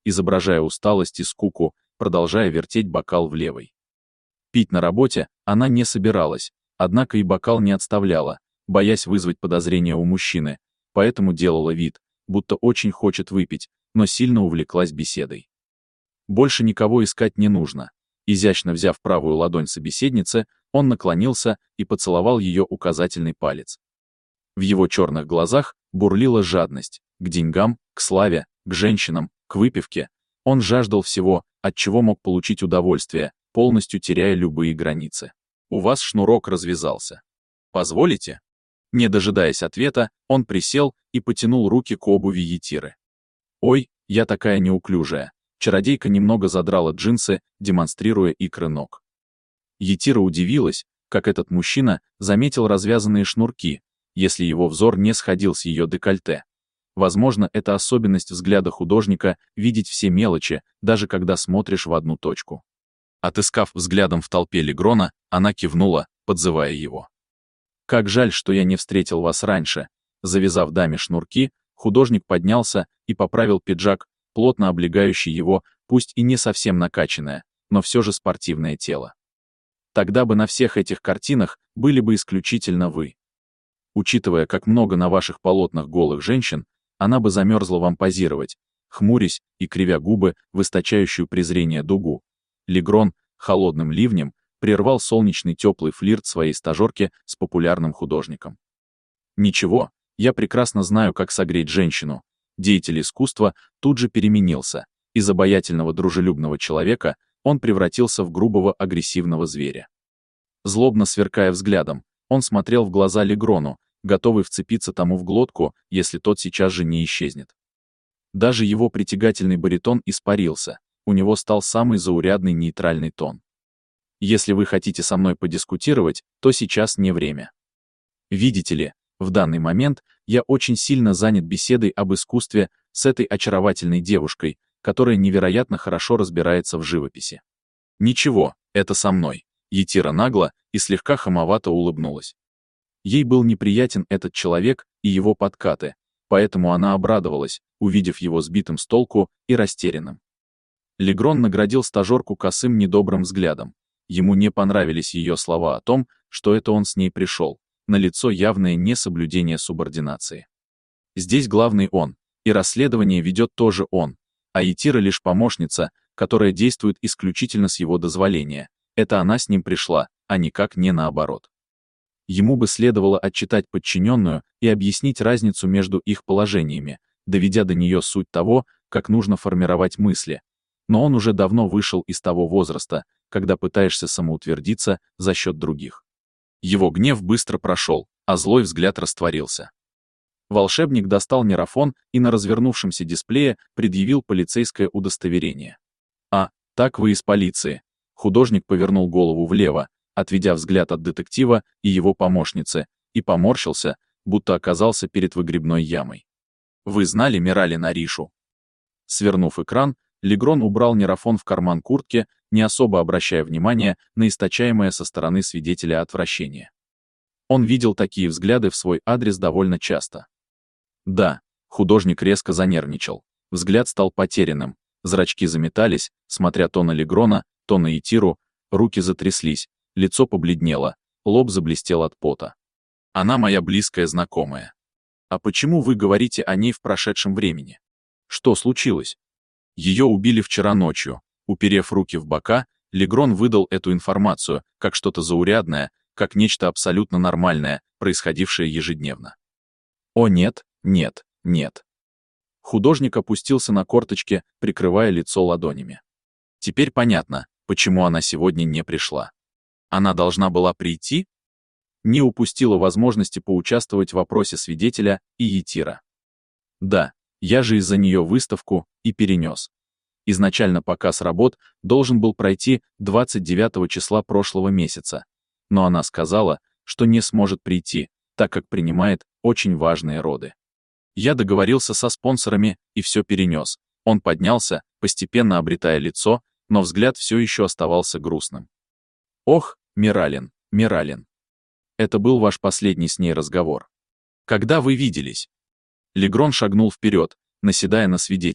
изображая усталость и скуку, продолжая вертеть бокал в левой. Пить на работе она не собиралась, однако и бокал не отставляла, боясь вызвать подозрения у мужчины, поэтому делала вид, будто очень хочет выпить, но сильно увлеклась беседой. Больше никого искать не нужно. Изящно взяв правую ладонь собеседницы, он наклонился и поцеловал ее указательный палец. В его черных глазах бурлила жадность к деньгам, к славе, к женщинам, к выпивке. Он жаждал всего, от чего мог получить удовольствие, полностью теряя любые границы. «У вас шнурок развязался. Позволите?» Не дожидаясь ответа, он присел и потянул руки к обуви Етиры. «Ой, я такая неуклюжая». Чародейка немного задрала джинсы, демонстрируя икры ног. Етира удивилась, как этот мужчина заметил развязанные шнурки, если его взор не сходил с ее декольте. Возможно, это особенность взгляда художника видеть все мелочи, даже когда смотришь в одну точку. Отыскав взглядом в толпе Легрона, она кивнула, подзывая его. «Как жаль, что я не встретил вас раньше». Завязав даме шнурки, художник поднялся и поправил пиджак, плотно облегающий его, пусть и не совсем накачанное, но все же спортивное тело. Тогда бы на всех этих картинах были бы исключительно вы. Учитывая, как много на ваших полотнах голых женщин, она бы замерзла вам позировать, хмурясь и кривя губы в источающую презрение дугу. Легрон холодным ливнем прервал солнечный теплый флирт своей стажерки с популярным художником. Ничего, я прекрасно знаю, как согреть женщину. Деятель искусства тут же переменился. Из обаятельного дружелюбного человека он превратился в грубого агрессивного зверя. Злобно сверкая взглядом, он смотрел в глаза Легрону, готовый вцепиться тому в глотку, если тот сейчас же не исчезнет. Даже его притягательный баритон испарился, у него стал самый заурядный нейтральный тон. «Если вы хотите со мной подискутировать, то сейчас не время. Видите ли, в данный момент я очень сильно занят беседой об искусстве с этой очаровательной девушкой, которая невероятно хорошо разбирается в живописи. Ничего, это со мной». Етира нагло и слегка хамовато улыбнулась. Ей был неприятен этот человек и его подкаты, поэтому она обрадовалась, увидев его сбитым с толку и растерянным. Легрон наградил стажерку косым недобрым взглядом. Ему не понравились ее слова о том, что это он с ней пришел. Налицо явное несоблюдение субординации. Здесь главный он, и расследование ведет тоже он, а Етира лишь помощница, которая действует исключительно с его дозволения. Это она с ним пришла, а никак не наоборот. Ему бы следовало отчитать подчиненную и объяснить разницу между их положениями, доведя до нее суть того, как нужно формировать мысли. Но он уже давно вышел из того возраста, когда пытаешься самоутвердиться за счет других. Его гнев быстро прошел, а злой взгляд растворился. Волшебник достал мирофон и на развернувшемся дисплее предъявил полицейское удостоверение. «А, так вы из полиции». Художник повернул голову влево, отведя взгляд от детектива и его помощницы, и поморщился, будто оказался перед выгребной ямой. «Вы знали Мирали Наришу?» Свернув экран, Легрон убрал мирофон в карман куртки, не особо обращая внимания на источаемое со стороны свидетеля отвращение. Он видел такие взгляды в свой адрес довольно часто. Да, художник резко занервничал, взгляд стал потерянным, зрачки заметались, смотря то на Легрона, то на Етиру, руки затряслись, лицо побледнело, лоб заблестел от пота. «Она моя близкая знакомая. А почему вы говорите о ней в прошедшем времени? Что случилось?» Ее убили вчера ночью. Уперев руки в бока, Легрон выдал эту информацию, как что-то заурядное, как нечто абсолютно нормальное, происходившее ежедневно. О нет, нет, нет. Художник опустился на корточки, прикрывая лицо ладонями. Теперь понятно, почему она сегодня не пришла. Она должна была прийти? Не упустила возможности поучаствовать в опросе свидетеля и Етира. Да, я же из-за нее выставку и перенес. Изначально показ работ должен был пройти двадцать девятого числа прошлого месяца, но она сказала, что не сможет прийти, так как принимает очень важные роды. Я договорился со спонсорами и все перенес. Он поднялся, постепенно обретая лицо, но взгляд все еще оставался грустным. Ох, Миралин, Миралин. Это был ваш последний с ней разговор. Когда вы виделись? Легрон шагнул вперед, наседая на свидетеля,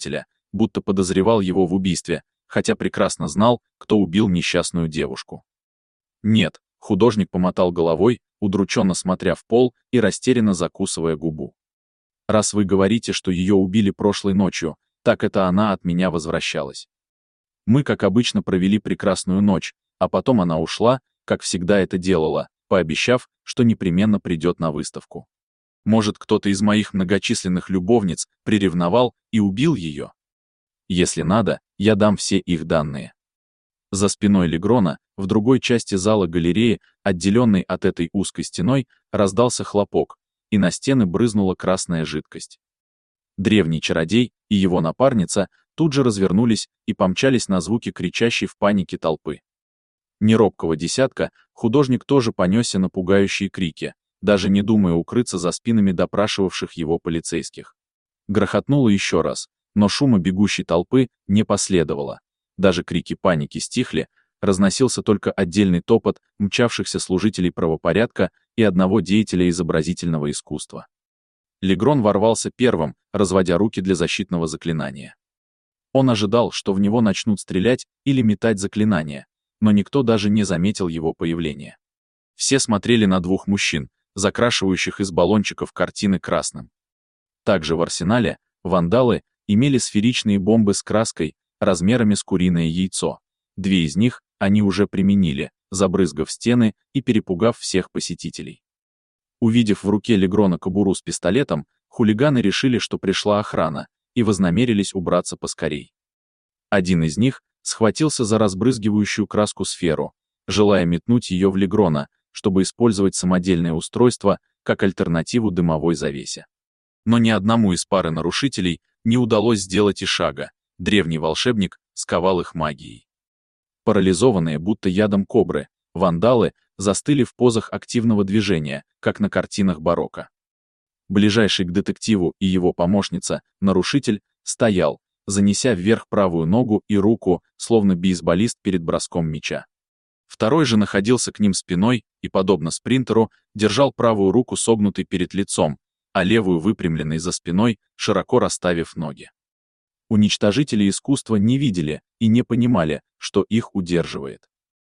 будто подозревал его в убийстве, хотя прекрасно знал, кто убил несчастную девушку. Нет, художник помотал головой, удрученно смотря в пол и растерянно закусывая губу. Раз вы говорите, что ее убили прошлой ночью, так это она от меня возвращалась. Мы, как обычно, провели прекрасную ночь, а потом она ушла, как всегда это делала, пообещав, что непременно придет на выставку. Может, кто-то из моих многочисленных любовниц приревновал и убил ее? Если надо, я дам все их данные. За спиной Легрона, в другой части зала галереи, отделенной от этой узкой стеной, раздался хлопок, и на стены брызнула красная жидкость. Древний чародей и его напарница тут же развернулись и помчались на звуки кричащей в панике толпы. Неробкого десятка художник тоже понесся на пугающие крики, даже не думая укрыться за спинами допрашивавших его полицейских. Грохотнуло еще раз, но шума бегущей толпы не последовало. Даже крики паники стихли, разносился только отдельный топот мчавшихся служителей правопорядка и одного деятеля изобразительного искусства. Легрон ворвался первым, разводя руки для защитного заклинания. Он ожидал, что в него начнут стрелять или метать заклинания, но никто даже не заметил его появления. Все смотрели на двух мужчин, закрашивающих из баллончиков картины красным. Также в арсенале вандалы имели сферичные бомбы с краской, размерами с куриное яйцо. Две из них они уже применили, забрызгав стены и перепугав всех посетителей. Увидев в руке Легрона кобуру с пистолетом, хулиганы решили, что пришла охрана, и вознамерились убраться поскорей. Один из них схватился за разбрызгивающую краску сферу, желая метнуть ее в Легрона, чтобы использовать самодельное устройство как альтернативу дымовой завесе. Но ни одному из пары нарушителей не удалось сделать и шага, древний волшебник сковал их магией. Парализованные, будто ядом кобры, вандалы застыли в позах активного движения, как на картинах барокко. Ближайший к детективу и его помощница, нарушитель, стоял, занеся вверх правую ногу и руку, словно бейсболист перед броском мяча. Второй же находился к ним спиной и, подобно спринтеру, держал правую руку согнутой перед лицом, а левую выпрямленной за спиной, широко расставив ноги. Уничтожители искусства не видели и не понимали, что их удерживает.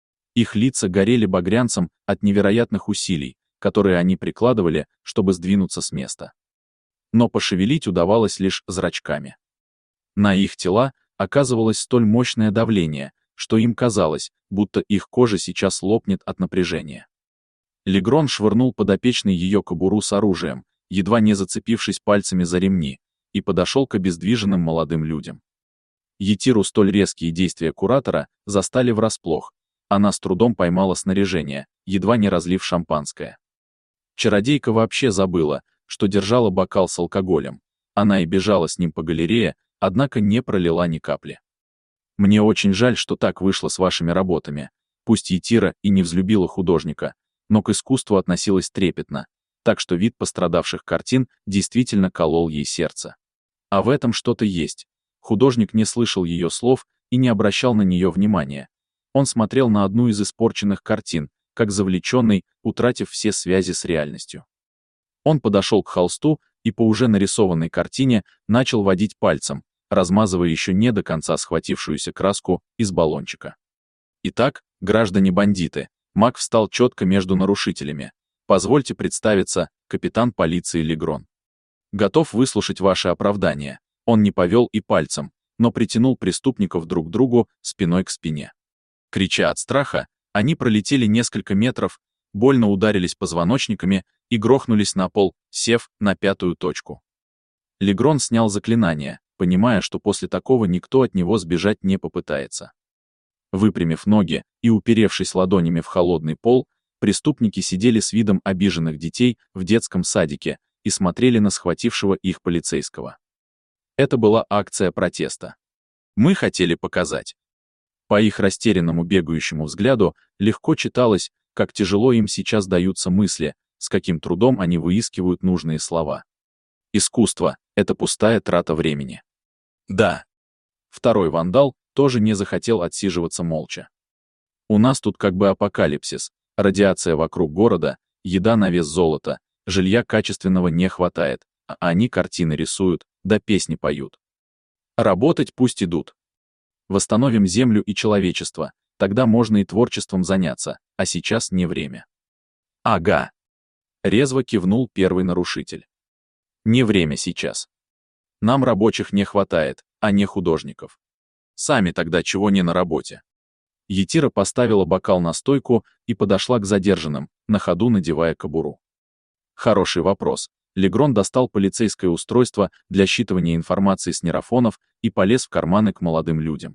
Их лица горели багрянцем от невероятных усилий, которые они прикладывали, чтобы сдвинуться с места. Но пошевелить удавалось лишь зрачками. На их тела оказывалось столь мощное давление, что им казалось, будто их кожа сейчас лопнет от напряжения. Легрон швырнул подопечный ее кобуру с оружием, едва не зацепившись пальцами за ремни, и подошел к обездвиженным молодым людям. Етиру столь резкие действия куратора застали врасплох. Она с трудом поймала снаряжение, едва не разлив шампанское. Чародейка вообще забыла, что держала бокал с алкоголем. Она и бежала с ним по галерее, однако не пролила ни капли. Мне очень жаль, что так вышло с вашими работами. Пусть Етира и не взлюбила художника, но к искусству относилась трепетно, так что вид пострадавших картин действительно колол ей сердце. А в этом что-то есть. Художник не слышал ее слов и не обращал на нее внимания. Он смотрел на одну из испорченных картин, как завлеченный, утратив все связи с реальностью. Он подошел к холсту и по уже нарисованной картине начал водить пальцем, размазывая еще не до конца схватившуюся краску из баллончика. Итак, граждане-бандиты, маг встал четко между нарушителями. Позвольте представиться, капитан полиции Легрон. Готов выслушать ваше оправдание. Он не повел и пальцем, но притянул преступников друг к другу спиной к спине. Крича от страха, они пролетели несколько метров, больно ударились позвоночниками и грохнулись на пол, сев на пятую точку. Легрон снял заклинание, понимая, что после такого никто от него сбежать не попытается. Выпрямив ноги и уперевшись ладонями в холодный пол, преступники сидели с видом обиженных детей в детском садике и смотрели на схватившего их полицейского. Это была акция протеста. Мы хотели показать. По их растерянному бегающему взгляду легко читалось, как тяжело им сейчас даются мысли, с каким трудом они выискивают нужные слова. Искусство — это пустая трата времени. Да. Второй вандал тоже не захотел отсиживаться молча. У нас тут как бы апокалипсис, радиация вокруг города, еда на вес золота, жилья качественного не хватает, а они картины рисуют, да песни поют. Работать пусть идут. Восстановим землю и человечество, тогда можно и творчеством заняться, а сейчас не время. Ага. Резво кивнул первый нарушитель. Не время сейчас. Нам рабочих не хватает, а не художников. Сами тогда чего не на работе? Етира поставила бокал на стойку и подошла к задержанным, на ходу надевая кобуру. Хороший вопрос. Легрон достал полицейское устройство для считывания информации с нейрофонов и полез в карманы к молодым людям.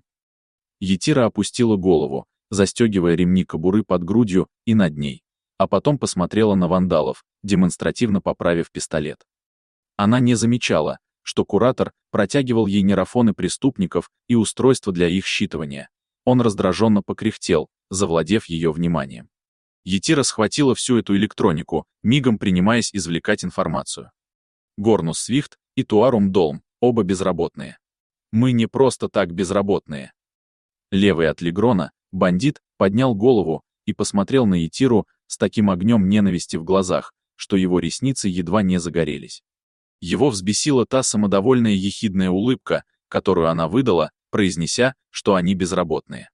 Етира опустила голову, застегивая ремни кобуры под грудью и над ней, а потом посмотрела на вандалов, демонстративно поправив пистолет. Она не замечала, что куратор протягивал ей нейрофоны преступников и устройство для их считывания. Он раздраженно покряхтел, завладев ее вниманием. Етира схватила всю эту электронику, мигом принимаясь извлекать информацию. Горнус Свифт и Туарум Долм, оба безработные. Мы не просто так безработные. Левый от Легрона, бандит, поднял голову и посмотрел на Етиру с таким огнем ненависти в глазах, что его ресницы едва не загорелись. Его взбесила та самодовольная ехидная улыбка, которую она выдала, произнеся, что они безработные.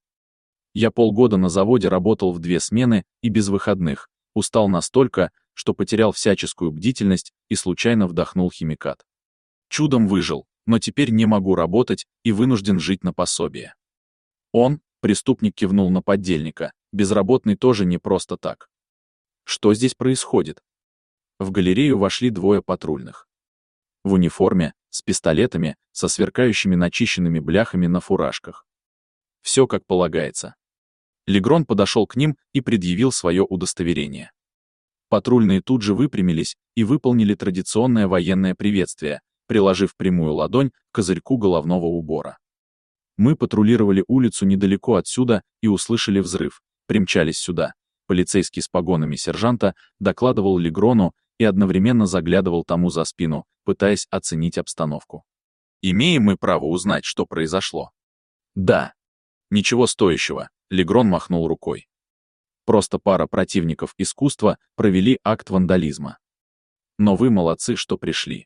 Я полгода на заводе работал в две смены и без выходных, устал настолько, что потерял всяческую бдительность и случайно вдохнул химикат. Чудом выжил, но теперь не могу работать и вынужден жить на пособие. Он, преступник, кивнул на поддельника, безработный тоже не просто так. Что здесь происходит? В галерею вошли двое патрульных. В униформе, с пистолетами, со сверкающими начищенными бляхами на фуражках. Все как полагается. Легрон подошел к ним и предъявил свое удостоверение. Патрульные тут же выпрямились и выполнили традиционное военное приветствие, приложив прямую ладонь к козырьку головного убора. Мы патрулировали улицу недалеко отсюда и услышали взрыв, примчались сюда. Полицейский с погонами сержанта докладывал Легрону и одновременно заглядывал тому за спину, пытаясь оценить обстановку. Имеем мы право узнать, что произошло? Да. Ничего стоящего, Легрон махнул рукой. Просто пара противников искусства провели акт вандализма. Но вы молодцы, что пришли.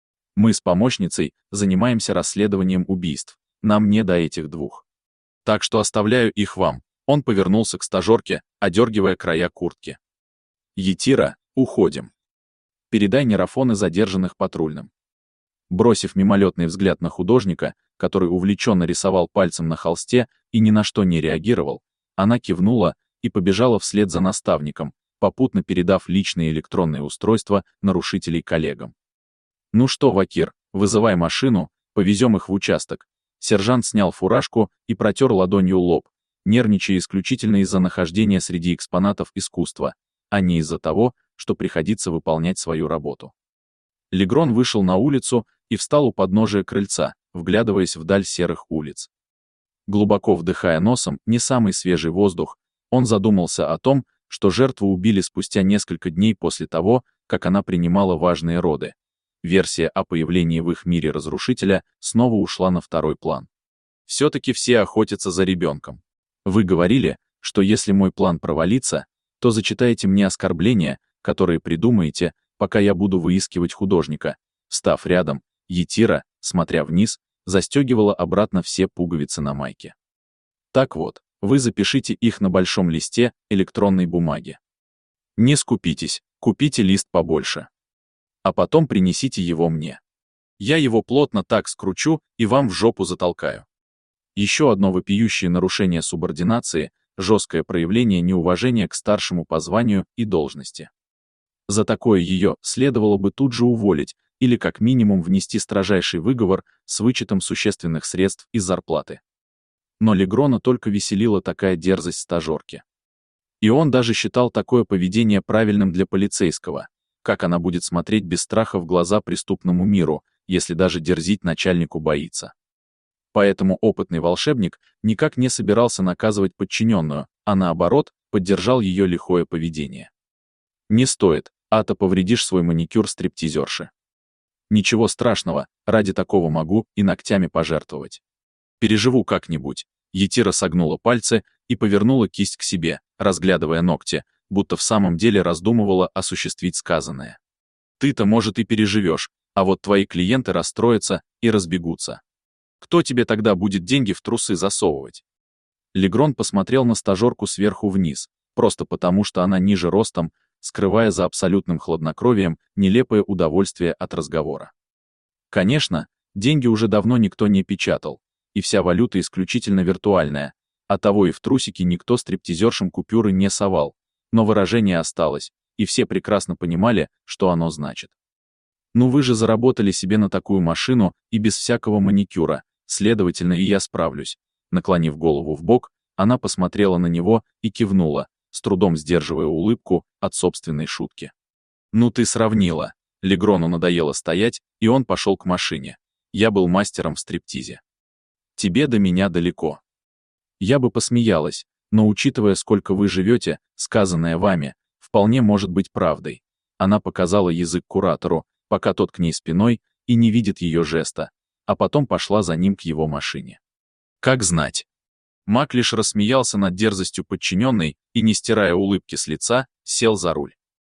Мы с помощницей занимаемся расследованием убийств, нам не до этих двух. Так что оставляю их вам. Он повернулся к стажерке, одергивая края куртки. Етира, уходим. Передай нейрофоны задержанных патрульным. Бросив мимолетный взгляд на художника, который увлеченно рисовал пальцем на холсте и ни на что не реагировал, она кивнула и побежала вслед за наставником, попутно передав личные электронные устройства нарушителей коллегам. Ну что, Вакир, вызывай машину, повезем их в участок. Сержант снял фуражку и протер ладонью лоб, нервничая исключительно из-за нахождения среди экспонатов искусства, а не из-за того, что приходится выполнять свою работу. Легрон вышел на улицу и встал у подножия крыльца, вглядываясь вдаль серых улиц. Глубоко вдыхая носом не самый свежий воздух, он задумался о том, что жертву убили спустя несколько дней после того, как она принимала важные роды. Версия о появлении в их мире разрушителя снова ушла на второй план. Все-таки все охотятся за ребенком. Вы говорили, что если мой план провалится, то зачитаете мне оскорбления, которые придумаете, пока я буду выискивать художника. Встав рядом, Етира, смотря вниз, застегивала обратно все пуговицы на майке. Так вот, вы запишите их на большом листе электронной бумаги. Не скупитесь, купите лист побольше. А потом принесите его мне. Я его плотно так скручу и вам в жопу затолкаю. Еще одно вопиющее нарушение субординации, жесткое проявление неуважения к старшему по званию и должности. За такое ее следовало бы тут же уволить или как минимум внести строжайший выговор с вычетом существенных средств из зарплаты. Но Легрона только веселила такая дерзость стажерки. И он даже считал такое поведение правильным для полицейского, как она будет смотреть без страха в глаза преступному миру, если даже дерзить начальнику боится. Поэтому опытный волшебник никак не собирался наказывать подчиненную, а наоборот, поддержал ее лихое поведение. Не стоит, а то повредишь свой маникюр стриптизерши. Ничего страшного, ради такого могу и ногтями пожертвовать. Переживу как-нибудь. Етира согнула пальцы и повернула кисть к себе, разглядывая ногти, будто в самом деле раздумывала осуществить сказанное. Ты-то, может, и переживешь, а вот твои клиенты расстроятся и разбегутся. Кто тебе тогда будет деньги в трусы засовывать? Легрон посмотрел на стажерку сверху вниз, просто потому что она ниже ростом, скрывая за абсолютным хладнокровием нелепое удовольствие от разговора. Конечно, деньги уже давно никто не печатал, и вся валюта исключительно виртуальная, оттого и в трусики никто стриптизершам купюры не совал, но выражение осталось, и все прекрасно понимали, что оно значит. Ну вы же заработали себе на такую машину и без всякого маникюра, следовательно, и я справлюсь. Наклонив голову вбок, она посмотрела на него и кивнула, с трудом сдерживая улыбку от собственной шутки. Ну ты сравнила. Легрону надоело стоять, и он пошел к машине. Я был мастером в стриптизе. Тебе до меня далеко. Я бы посмеялась, но учитывая, сколько вы живете, сказанное вами, вполне может быть правдой. Она показала язык куратору, пока тот к ней спиной и не видит ее жеста, а потом пошла за ним к его машине. Как знать. Мак лишь рассмеялся над дерзостью подчиненной и, не стирая улыбки с лица, сел за руль.